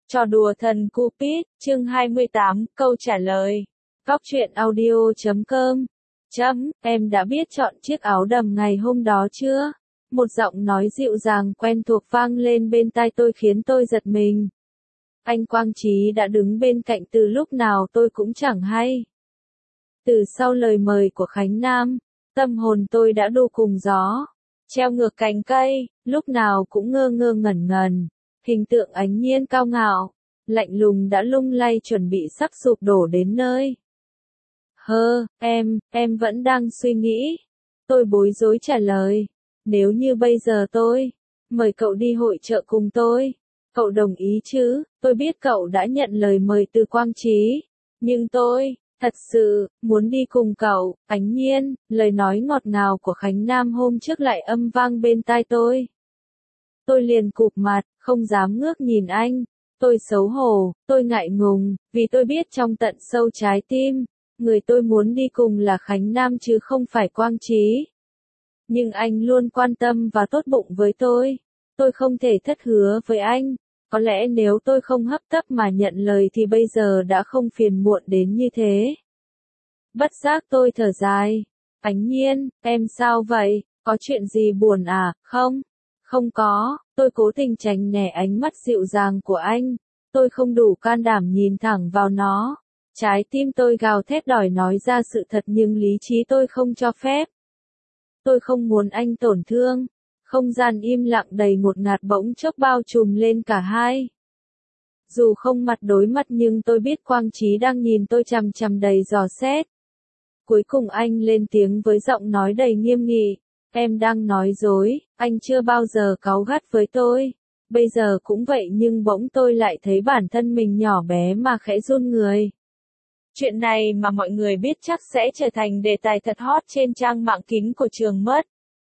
Trò đùa thần Cupid, chương 28, câu trả lời. Góc truyện audio.com. Em đã biết chọn chiếc áo đầm ngày hôm đó chưa? Một giọng nói dịu dàng quen thuộc vang lên bên tai tôi khiến tôi giật mình. Anh Quang Trí đã đứng bên cạnh từ lúc nào tôi cũng chẳng hay. Từ sau lời mời của Khánh Nam, tâm hồn tôi đã đu cùng gió, treo ngược cành cây, lúc nào cũng ngơ ngơ ngẩn ngẩn. Hình tượng Ánh Nhiên cao ngạo, lạnh lùng đã lung lay chuẩn bị sắp sụp đổ đến nơi. Em vẫn đang suy nghĩ. Tôi bối rối trả lời. Nếu như bây giờ tôi mời cậu đi hội chợ cùng tôi, cậu đồng ý chứ? Tôi biết cậu đã nhận lời mời từ Quang Trí, nhưng tôi thật sự muốn đi cùng cậu. Ánh Nhiên, lời nói ngọt ngào của Khánh Nam hôm trước lại âm vang bên tai tôi. Tôi liền cụp mặt, không dám ngước nhìn anh. Tôi xấu hổ, tôi ngại ngùng, vì tôi biết trong tận sâu trái tim, người tôi muốn đi cùng là Khánh Nam chứ không phải Quang Trí. Nhưng anh luôn quan tâm và tốt bụng với tôi không thể thất hứa với anh. Có lẽ nếu tôi không hấp tấp mà nhận lời thì bây giờ đã không phiền muộn đến như thế. Bất giác tôi thở dài. Ánh Nhiên, em sao vậy? Có chuyện gì buồn à? Không có, tôi cố tình tránh né ánh mắt dịu dàng của anh. Tôi không đủ can đảm nhìn thẳng vào nó. Trái tim tôi gào thét đòi nói ra sự thật nhưng lý trí tôi không cho phép. Tôi không muốn anh tổn thương. Không gian im lặng đầy ngột ngạt bỗng chốc bao trùm lên cả hai. Dù không mặt đối mặt nhưng tôi biết Quang Trí đang nhìn tôi chằm chằm đầy dò xét. Cuối cùng anh lên tiếng với giọng nói đầy nghiêm nghị. Em đang nói dối, anh chưa bao giờ cáu gắt với tôi. Bây giờ cũng vậy nhưng bỗng tôi lại thấy bản thân mình nhỏ bé mà khẽ run người. Chuyện này mà mọi người biết chắc sẽ trở thành đề tài thật hot trên trang mạng kín của trường mất.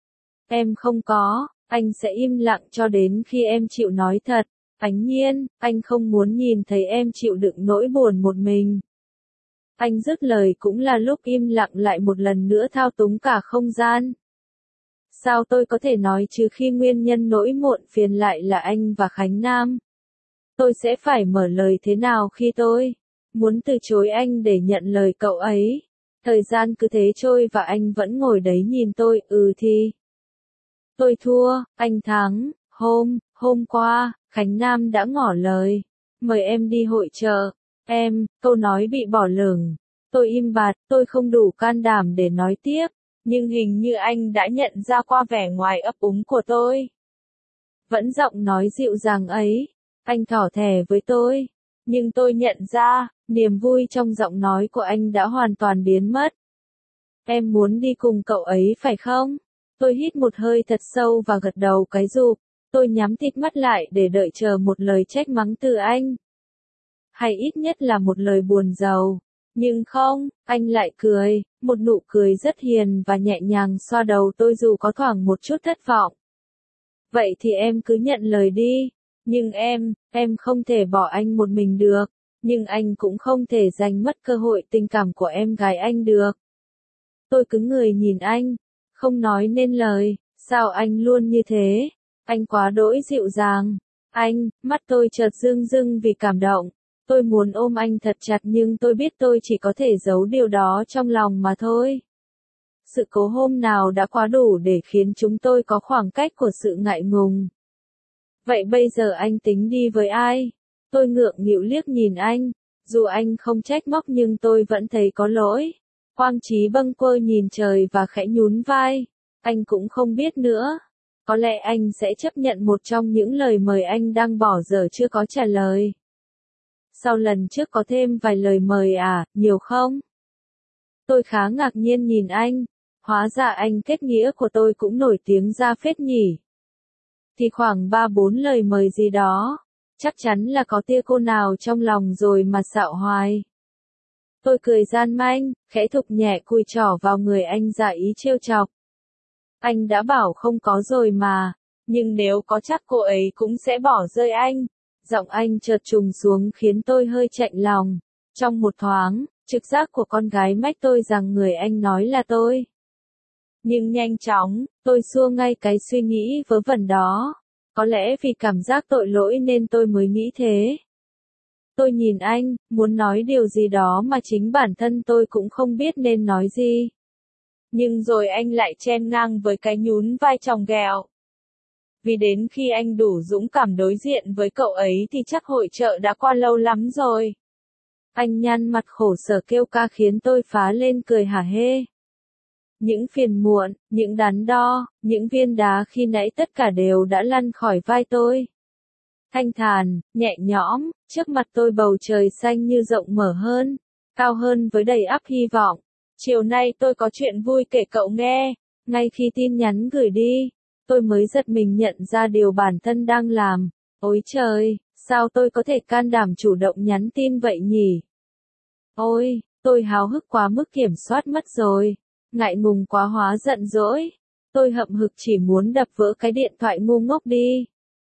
Em không có, anh sẽ im lặng cho đến khi em chịu nói thật. Ánh Nhiên, anh không muốn nhìn thấy em chịu đựng nỗi buồn một mình. Anh dứt lời cũng là lúc im lặng lại một lần nữa thao túng cả không gian. Sao tôi có thể nói chứ khi nguyên nhân nỗi muộn phiền lại là anh và Khánh Nam? Tôi sẽ phải mở lời thế nào khi tôi muốn từ chối anh để nhận lời cậu ấy? Thời gian cứ thế trôi và anh vẫn ngồi đấy nhìn tôi. Thì tôi thua, anh thắng. Hôm qua, Khánh Nam đã ngỏ lời mời em đi hội chợ. Câu nói bị bỏ lửng. Tôi im bặt, tôi không đủ can đảm để nói tiếp. Nhưng hình như anh đã nhận ra qua vẻ ngoài ấp úng của tôi. Vẫn giọng nói dịu dàng ấy, anh thỏ thẻ với tôi. Nhưng tôi nhận ra, niềm vui trong giọng nói của anh đã hoàn toàn biến mất. Em muốn đi cùng cậu ấy phải không? Tôi hít một hơi thật sâu và gật đầu cái rụp. Tôi nhắm tịt mắt lại để đợi chờ một lời trách mắng từ anh. Hay ít nhất là một lời buồn rầu. Nhưng không, anh lại cười, một nụ cười rất hiền và nhẹ nhàng xoa đầu tôi dù có thoảng một chút thất vọng. Vậy thì em cứ nhận lời đi. Nhưng em không thể bỏ anh một mình được. Nhưng anh cũng không thể giành mất cơ hội tình cảm của em gái anh được. Tôi cứng người nhìn anh, không nói nên lời. Sao anh luôn như thế? Anh quá đỗi dịu dàng. Mắt tôi chợt rưng rưng vì cảm động. Tôi muốn ôm anh thật chặt nhưng tôi biết tôi chỉ có thể giấu điều đó trong lòng mà thôi. Sự cố hôm nào đã quá đủ để khiến chúng tôi có khoảng cách của sự ngại ngùng. Vậy bây giờ anh tính đi với ai? Tôi ngượng nghịu liếc nhìn anh. Dù anh không trách móc nhưng tôi vẫn thấy có lỗi. Quang Trí bâng quơ nhìn trời và khẽ nhún vai. Anh cũng không biết nữa. Có lẽ anh sẽ chấp nhận một trong những lời mời anh đang bỏ dở chưa có trả lời. Sau lần trước có thêm vài lời mời à, nhiều không? Tôi khá ngạc nhiên nhìn anh. Hóa ra anh kết nghĩa của tôi cũng nổi tiếng ra phết nhỉ. Thì khoảng 3-4 lời mời gì đó. Chắc chắn là có tia cô nào trong lòng rồi mà xạo hoài. Tôi cười gian manh, khẽ thục nhẹ cùi trỏ vào người anh giả ý trêu chọc. Anh đã bảo không có rồi mà. Nhưng nếu có chắc cô ấy cũng sẽ bỏ rơi anh. Giọng anh chợt trùng xuống khiến tôi hơi chạnh lòng. Trong một thoáng, trực giác của con gái mách tôi rằng người anh nói là tôi. Nhưng nhanh chóng, tôi xua ngay cái suy nghĩ vớ vẩn đó. Có lẽ vì cảm giác tội lỗi nên tôi mới nghĩ thế. Tôi nhìn anh, muốn nói điều gì đó mà chính bản thân tôi cũng không biết nên nói gì. Nhưng rồi anh lại chen ngang với cái nhún vai chòng ghẹo. Vì đến khi anh đủ dũng cảm đối diện với cậu ấy thì chắc hội chợ đã qua lâu lắm rồi. Anh nhăn mặt khổ sở kêu ca khiến tôi phá lên cười hả hê. Những phiền muộn, những đắn đo, những viên đá khi nãy tất cả đều đã lăn khỏi vai tôi. Thanh thản, nhẹ nhõm, trước mặt tôi bầu trời xanh như rộng mở hơn, cao hơn với đầy ắp hy vọng. Chiều nay tôi có chuyện vui kể cậu nghe. Ngay khi tin nhắn gửi đi, tôi mới giật mình nhận ra điều bản thân đang làm. Ôi trời, sao tôi có thể can đảm chủ động nhắn tin vậy nhỉ? Ôi, tôi háo hức quá mức kiểm soát mất rồi. Ngại ngùng quá hóa giận dỗi. Tôi hậm hực chỉ muốn đập vỡ cái điện thoại ngu ngốc đi.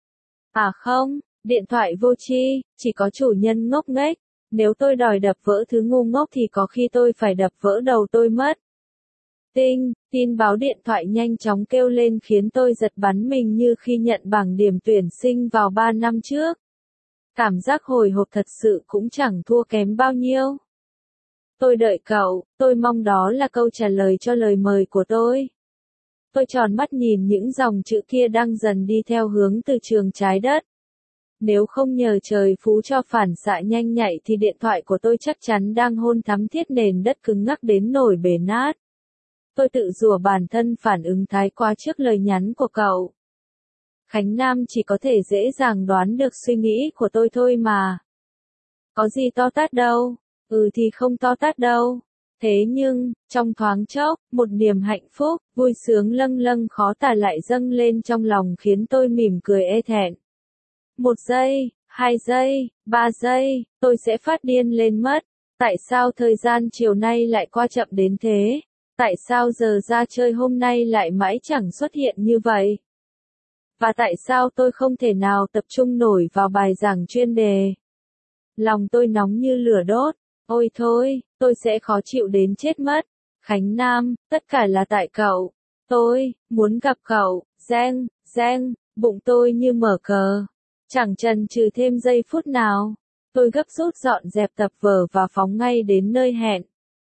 À không, điện thoại vô tri, chỉ có chủ nhân ngốc nghếch. Nếu tôi đòi đập vỡ thứ ngu ngốc thì có khi tôi phải đập vỡ đầu tôi mất. Tinh, tin báo điện thoại nhanh chóng kêu lên khiến tôi giật bắn mình như khi nhận bảng điểm tuyển sinh vào 3 năm trước. Cảm giác hồi hộp thật sự cũng chẳng thua kém bao nhiêu. Tôi đợi cậu, tôi mong đó là câu trả lời cho lời mời của tôi. Tôi tròn mắt nhìn những dòng chữ kia đang dần đi theo hướng từ trường trái đất. Nếu không nhờ trời phú cho phản xạ nhanh nhạy thì điện thoại của tôi chắc chắn đang hôn thắm thiết nền đất cứng ngắc đến nổi bể nát. Tôi tự rủa bản thân phản ứng thái quá trước lời nhắn của cậu. Khánh Nam chỉ có thể dễ dàng đoán được suy nghĩ của tôi thôi mà. Có gì to tát đâu, thì không to tát đâu. Thế nhưng, trong thoáng chốc, một niềm hạnh phúc, vui sướng lâng lâng khó tả lại dâng lên trong lòng khiến tôi mỉm cười e thẹn. 1 giây, 2 giây, 3 giây, tôi sẽ phát điên lên mất. Tại sao thời gian chiều nay lại qua chậm đến thế? Tại sao giờ ra chơi hôm nay lại mãi chẳng xuất hiện như vậy? Và tại sao tôi không thể nào tập trung nổi vào bài giảng chuyên đề? Lòng tôi nóng như lửa đốt. Ôi thôi, tôi sẽ khó chịu đến chết mất. Khánh Nam, tất cả là tại cậu. Tôi muốn gặp cậu. Reng, reng, bụng tôi như mở cờ. Chẳng chần chừ thêm giây phút nào. Tôi gấp rút dọn dẹp tập vở và phóng ngay đến nơi hẹn.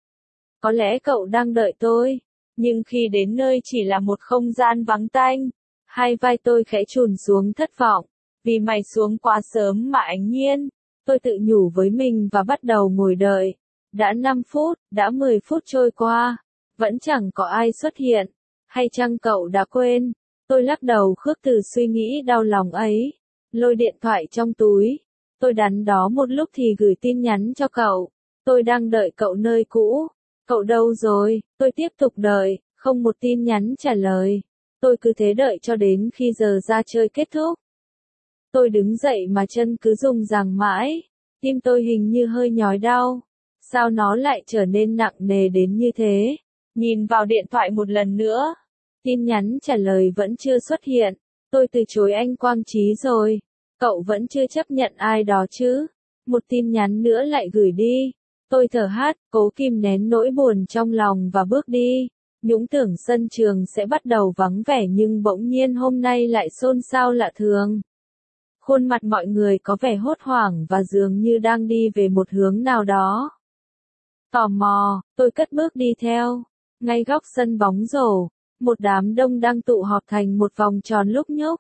Có lẽ cậu đang đợi tôi. Nhưng khi đến nơi chỉ là một không gian vắng tanh. Hai vai tôi khẽ chùn xuống thất vọng. Vì mày xuống quá sớm mà Ánh Nhiên. Tôi tự nhủ với mình và bắt đầu ngồi đợi. Đã 5 phút, đã 10 phút trôi qua. Vẫn chẳng có ai xuất hiện. Hay chăng cậu đã quên? Tôi lắc đầu khước từ suy nghĩ đau lòng ấy. Lôi điện thoại trong túi. Tôi đắn đo một lúc thì gửi tin nhắn cho cậu. Tôi đang đợi cậu nơi cũ. Cậu đâu rồi? Tôi tiếp tục đợi, không một tin nhắn trả lời. Tôi cứ thế đợi cho đến khi giờ ra chơi kết thúc. Tôi đứng dậy mà chân cứ rung ràng mãi. Tim tôi hình như hơi nhói đau. Sao nó lại trở nên nặng nề đến như thế? Nhìn vào điện thoại một lần nữa. Tin nhắn trả lời vẫn chưa xuất hiện. Tôi từ chối anh Quang Trí rồi. Cậu vẫn chưa chấp nhận ai đó chứ? Một tin nhắn nữa lại gửi đi. Tôi thở hắt, cố kìm nén nỗi buồn trong lòng và bước đi. Nhũng tưởng sân trường sẽ bắt đầu vắng vẻ nhưng bỗng nhiên hôm nay lại xôn xao lạ thường. Khuôn mặt mọi người có vẻ hốt hoảng và dường như đang đi về một hướng nào đó. Tò mò, tôi cất bước đi theo. Ngay góc sân bóng rổ, một đám đông đang tụ họp thành một vòng tròn lúc nhúc.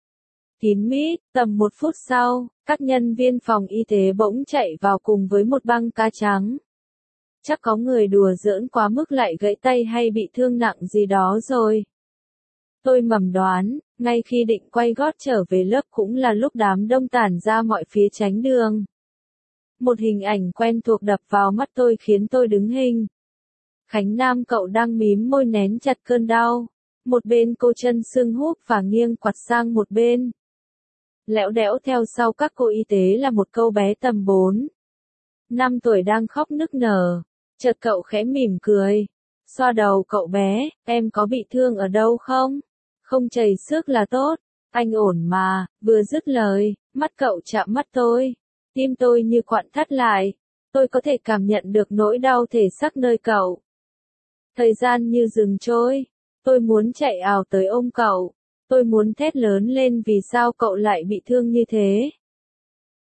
Kín mít, tầm 1 phút sau, các nhân viên phòng y tế bỗng chạy vào cùng với một băng ca trắng. Chắc có người đùa giỡn quá mức lại gãy tay hay bị thương nặng gì đó rồi. Tôi mầm đoán, ngay khi định quay gót trở về lớp cũng là lúc đám đông tản ra mọi phía tránh đường. Một hình ảnh quen thuộc đập vào mắt tôi khiến tôi đứng hình. Khánh Nam cậu đang mím môi nén chặt cơn đau. Một bên cô chân sưng húp và nghiêng quặt sang một bên. Lẽo đẽo theo sau các cô y tế là một cô bé tầm 4, 5 tuổi đang khóc nức nở. Chợt cậu khẽ mỉm cười. Xoa đầu cậu bé, em có bị thương ở đâu không? Không chảy xước là tốt. Anh ổn mà. Vừa dứt lời, mắt cậu chạm mắt tôi. Tim tôi như quặn thắt lại. Tôi có thể cảm nhận được nỗi đau thể xác nơi cậu. Thời gian như dừng trôi. Tôi muốn chạy ào tới ôm cậu. Tôi muốn thét lớn lên vì sao cậu lại bị thương như thế.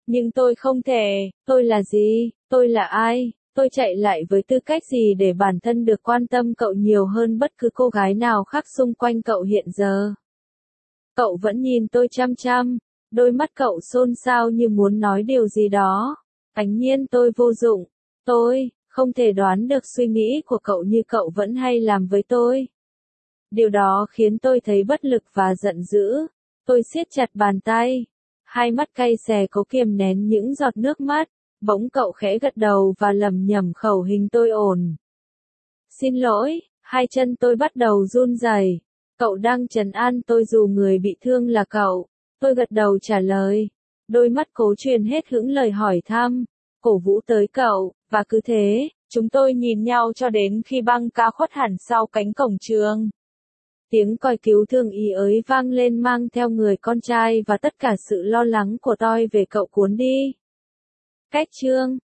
Nhưng tôi không thể, tôi là gì, tôi là ai, tôi chạy lại với tư cách gì để bản thân được quan tâm cậu nhiều hơn bất cứ cô gái nào khác xung quanh cậu hiện giờ. Cậu vẫn nhìn tôi chăm chăm, đôi mắt cậu xôn xao như muốn nói điều gì đó. Ánh nhiên tôi vô dụng, tôi không thể đoán được suy nghĩ của cậu như cậu vẫn hay làm với tôi. Điều đó khiến tôi thấy bất lực và giận dữ. Tôi siết chặt bàn tay, hai mắt cay xè cố kiềm nén những giọt nước mắt. Bỗng cậu khẽ gật đầu và lẩm nhẩm khẩu hình tôi ổn. Xin lỗi, hai chân tôi bắt đầu run rẩy. Cậu đang trấn an tôi dù người bị thương là cậu. Tôi gật đầu trả lời. Đôi mắt cố truyền hết hững lời hỏi thăm, cổ vũ tới cậu, và cứ thế, chúng tôi nhìn nhau cho đến khi băng ca khuất hẳn sau cánh cổng trường. Tiếng còi cứu thương ý ới vang lên mang theo người con trai và tất cả sự lo lắng của tôi về cậu cuốn đi. Cách chương